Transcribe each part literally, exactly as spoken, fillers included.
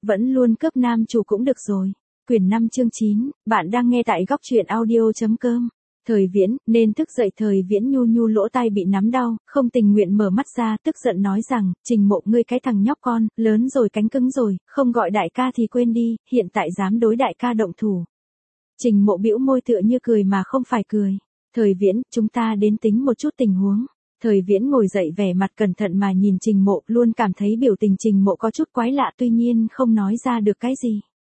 vẫn luôn cướp nam chủ cũng được rồi. Quyển năm chương chín, bạn đang nghe tại góc truyện audio chấm com. Thời Viễn, nên thức dậy. Thời Viễn nhu nhu lỗ tai bị nắm đau, không tình nguyện mở mắt ra, tức giận nói rằng, Trình Mộ ngươi cái thằng nhóc con, lớn rồi cánh cứng rồi, không gọi đại ca thì quên đi, hiện tại dám đối đại ca động thủ. Trình Mộ bĩu môi tựa như cười mà không phải cười. Thời Viễn, chúng ta đến tính một chút tình huống. Thời Viễn ngồi dậy vẻ mặt cẩn thận mà nhìn Trình Mộ, luôn cảm thấy biểu tình Trình Mộ có chút quái lạ tuy nhiên không nói ra được cái gì.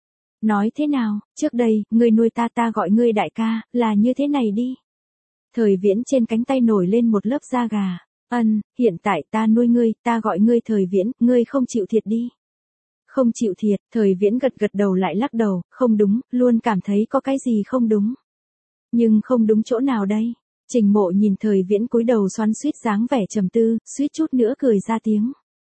Nói thế nào, trước đây, ngươi nuôi ta ta gọi ngươi đại ca, là như thế này đi. Thời Viễn trên cánh tay nổi lên một lớp da gà. Ân, hiện tại ta nuôi ngươi, ta gọi ngươi Thời Viễn, ngươi không chịu thiệt đi. Không chịu thiệt, Thời Viễn gật gật đầu lại lắc đầu, không đúng, luôn cảm thấy có cái gì không đúng. Nhưng không đúng chỗ nào đây? Trình Mộ nhìn Thời Viễn cúi đầu xoắn xuýt dáng vẻ trầm tư, suýt chút nữa cười ra tiếng.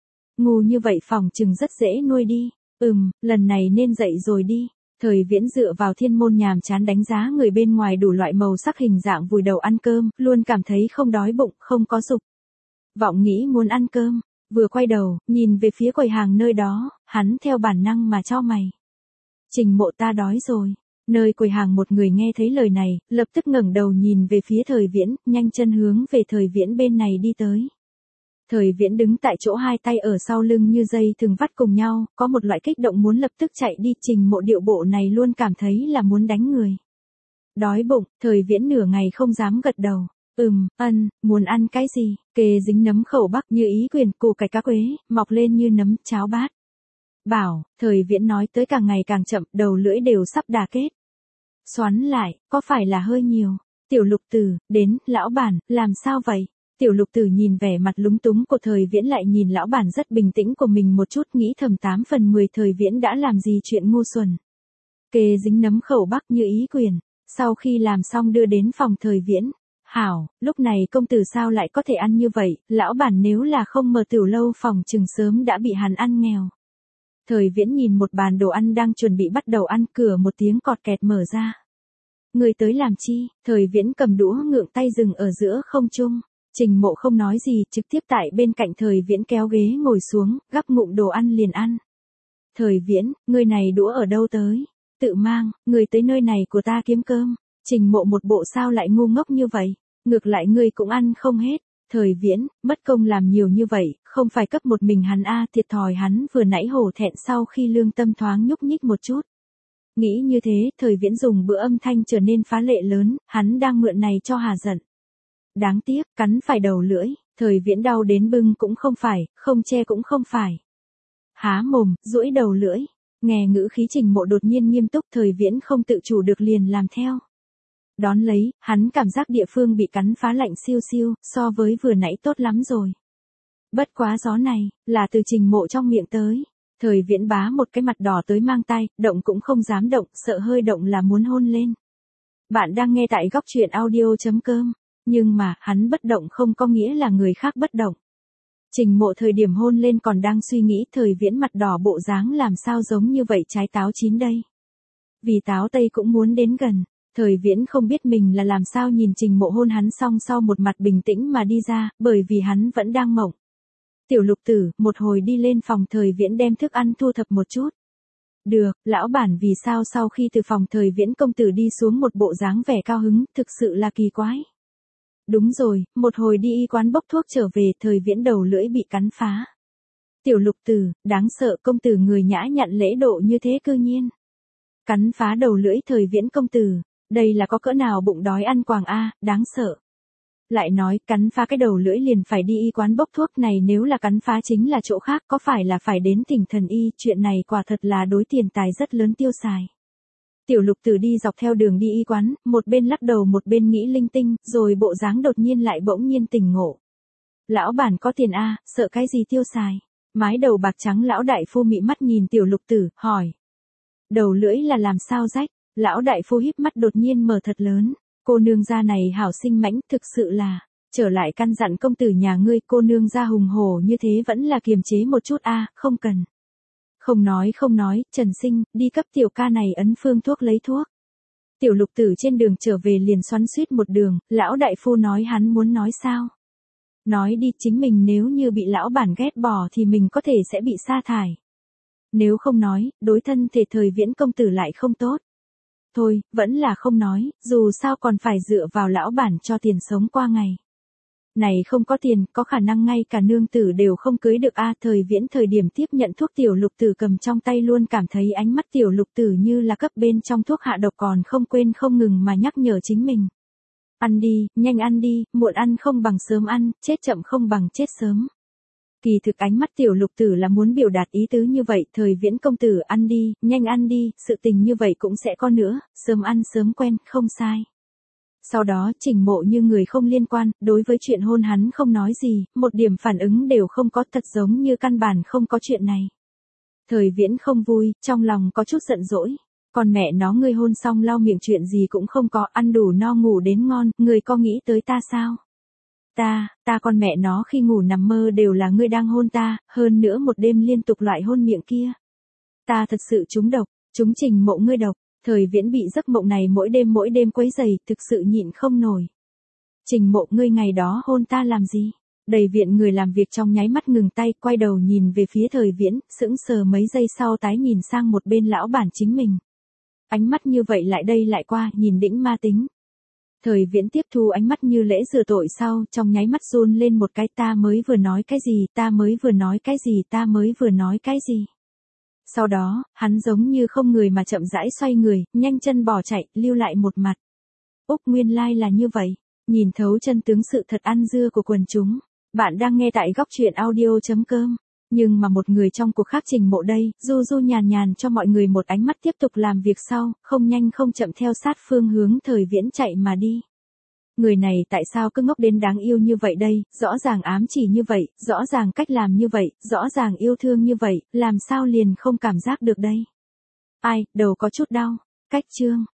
Ngu như vậy phỏng chừng rất dễ nuôi đi. Ừm, lần này nên dậy rồi đi. Thời Viễn dựa vào thiên môn nhàm chán đánh giá người bên ngoài đủ loại màu sắc hình dạng vùi đầu ăn cơm, luôn cảm thấy không đói bụng, không có dục vọng nghĩ muốn ăn cơm. Vừa quay đầu, nhìn về phía quầy hàng nơi đó, hắn theo bản năng mà chau mày. Trình Mộ ta đói rồi. Nơi quầy hàng một người nghe thấy lời này, lập tức ngẩng đầu nhìn về phía Thời Viễn, nhanh chân hướng về Thời Viễn bên này đi tới. Thời Viễn đứng tại chỗ hai tay ở sau lưng như dây thường vắt cùng nhau, có một loại kích động muốn lập tức chạy đi. Trình Mộ điệu bộ này luôn cảm thấy là muốn đánh người. Đói bụng, Thời Viễn nửa ngày không dám gật đầu. Ừm, ân, muốn ăn cái gì? Kề dính nấm khẩu bắc như ý quyền, củ cải cá quế, mọc lên như nấm, cháo bát. Bảo, Thời Viễn nói tới càng ngày càng chậm, đầu lưỡi đều sắp đà kết. Xoắn lại, có phải là hơi nhiều? Tiểu Lục Tử, đến, lão bản, làm sao vậy? Tiểu Lục Tử nhìn vẻ mặt lúng túng của Thời Viễn lại nhìn lão bản rất bình tĩnh của mình một chút nghĩ thầm tám phần mười Thời Viễn đã làm gì chuyện ngu xuẩn. Kề dính nấm khẩu bắc như ý quyền, sau khi làm xong đưa đến phòng Thời Viễn. Hảo, lúc này công tử sao lại có thể ăn như vậy, lão bản nếu là không mở tiểu lâu phòng chừng sớm đã bị hắn ăn nghèo. Thời Viễn nhìn một bàn đồ ăn đang chuẩn bị bắt đầu ăn, cửa một tiếng cọt kẹt mở ra. Người tới làm chi? Thời Viễn cầm đũa ngượng tay dừng ở giữa không trung. Trình Mộ không nói gì, trực tiếp tại bên cạnh Thời Viễn kéo ghế ngồi xuống, gắp ngụm đồ ăn liền ăn. Thời Viễn, người này đũa ở đâu tới? Tự mang, người tới nơi này của ta kiếm cơm. Trình Mộ một bộ sao lại ngu ngốc như vậy? Ngược lại ngươi cũng ăn không hết. Thời Viễn, mất công làm nhiều như vậy, không phải cấp một mình hắn a, thiệt thòi hắn vừa nãy hổ thẹn sau khi lương tâm thoáng nhúc nhích một chút. Nghĩ như thế, Thời Viễn dùng bữa âm thanh trở nên phá lệ lớn, hắn đang mượn này cho hà giận. Đáng tiếc, cắn phải đầu lưỡi, Thời Viễn đau đến bưng cũng không phải, không che cũng không phải. Há mồm, duỗi đầu lưỡi, nghe ngữ khí Trình Mộ đột nhiên nghiêm túc, Thời Viễn không tự chủ được liền làm theo. Đón lấy, hắn cảm giác địa phương bị cắn phá lạnh siêu siêu, so với vừa nãy tốt lắm rồi. Bất quá gió này, là từ Trình Mộ trong miệng tới. Thời Viễn bá một cái mặt đỏ tới mang tai, động cũng không dám động, sợ hơi động là muốn hôn lên. Bạn đang nghe tại góc truyện audio chấm com. Nhưng mà, hắn bất động không có nghĩa là người khác bất động. Trình Mộ thời điểm hôn lên còn đang suy nghĩ Thời Viễn mặt đỏ bộ dáng làm sao giống như vậy trái táo chín đây. Vì táo tây cũng muốn đến gần. Thời Viễn không biết mình là làm sao nhìn Trình Mộ hôn hắn xong sau một mặt bình tĩnh mà đi ra, bởi vì hắn vẫn đang mộng. Tiểu Lục Tử, một hồi đi lên phòng Thời Viễn đem thức ăn thu thập một chút. Được, lão bản vì sao sau khi từ phòng Thời Viễn công tử đi xuống một bộ dáng vẻ cao hứng, thực sự là kỳ quái. Đúng rồi, một hồi đi y quán bốc thuốc trở về, Thời Viễn đầu lưỡi bị cắn phá. Tiểu Lục Tử, đáng sợ công tử người nhã nhặn lễ độ như thế cư nhiên. Cắn phá đầu lưỡi Thời Viễn công tử. Đây là có cỡ nào bụng đói ăn quàng a, đáng sợ. Lại nói, cắn phá cái đầu lưỡi liền phải đi y quán bốc thuốc này, nếu là cắn phá chính là chỗ khác, có phải là phải đến tỉnh thần y, chuyện này quả thật là đối tiền tài rất lớn tiêu xài. Tiểu Lục Tử đi dọc theo đường đi y quán, một bên lắc đầu một bên nghĩ linh tinh, rồi bộ dáng đột nhiên lại bỗng nhiên tỉnh ngộ. Lão bản có tiền a, sợ cái gì tiêu xài? Mái đầu bạc trắng lão đại phu mị mắt nhìn Tiểu Lục Tử, hỏi. Đầu lưỡi là làm sao rách? Lão đại phu híp mắt đột nhiên mở thật lớn. Cô nương gia này hảo sinh mãnh, thực sự là. Trở lại căn dặn công tử nhà ngươi, cô nương gia hùng hổ như thế vẫn là kiềm chế một chút a, không cần. Không nói không nói, Trần Sinh, đi cấp tiểu ca này ấn phương thuốc lấy thuốc. Tiểu Lục Tử trên đường trở về liền xoắn xuýt một đường, lão đại phu nói hắn muốn nói sao? Nói đi, chính mình nếu như bị lão bản ghét bỏ thì mình có thể sẽ bị sa thải. Nếu không nói, đối thân thể thời viễn công tử lại không tốt. Thôi, vẫn là không nói, dù sao còn phải dựa vào lão bản cho tiền sống qua ngày. Này không có tiền, có khả năng ngay cả nương tử đều không cưới được a. Thời viễn thời điểm tiếp nhận thuốc tiểu lục tử cầm trong tay luôn cảm thấy ánh mắt tiểu lục tử như là cấp bên trong thuốc hạ độc, còn không quên không ngừng mà nhắc nhở chính mình. Ăn đi, nhanh ăn đi, muộn ăn không bằng sớm ăn, chết chậm không bằng chết sớm. Kỳ thực ánh mắt tiểu lục tử là muốn biểu đạt ý tứ như vậy, thời viễn công tử ăn đi, nhanh ăn đi, sự tình như vậy cũng sẽ có nữa, sớm ăn sớm quen, không sai. Sau đó Trình Mộ như người không liên quan, đối với chuyện hôn hắn không nói gì, một điểm phản ứng đều không có, thật giống như căn bản không có chuyện này. Thời viễn không vui, trong lòng có chút giận dỗi. Còn mẹ nó, ngươi hôn xong lau miệng chuyện gì cũng không có, ăn đủ no ngủ đến ngon, ngươi có nghĩ tới ta sao? Ta, ta con mẹ nó khi ngủ nằm mơ đều là ngươi đang hôn ta, hơn nữa một đêm liên tục loại hôn miệng kia. Ta thật sự trúng độc, trúng Trình Mộ ngươi độc. Thời viễn bị giấc mộng này mỗi đêm mỗi đêm quấy rầy, thực sự nhịn không nổi. Trình Mộ, ngươi ngày đó hôn ta làm gì? Đầy viện người làm việc trong nháy mắt ngừng tay, quay đầu nhìn về phía thời viễn, sững sờ mấy giây sau tái nhìn sang một bên lão bản chính mình. Ánh mắt như vậy lại đây lại qua, nhìn đĩnh ma tính. Thời viễn tiếp thu ánh mắt như lễ rửa tội sau, trong nháy mắt run lên một cái, ta mới vừa nói cái gì, ta mới vừa nói cái gì, ta mới vừa nói cái gì. Sau đó, hắn giống như không người mà chậm rãi xoay người, nhanh chân bỏ chạy, lưu lại một mặt. Úc, nguyên lai là như vậy. Nhìn thấu chân tướng sự thật ăn dưa của quần chúng. Bạn đang nghe tại góc truyện audio chấm com. Nhưng mà một người trong cuộc khác, Trình Mộ đây, du du nhàn nhàn cho mọi người một ánh mắt tiếp tục làm việc sau, không nhanh không chậm theo sát phương hướng thời viễn chạy mà đi. Người này tại sao cứ ngốc đến đáng yêu như vậy đây, rõ ràng ám chỉ như vậy, rõ ràng cách làm như vậy, rõ ràng yêu thương như vậy, làm sao liền không cảm giác được đây. Ai, đầu có chút đau. Cách chương.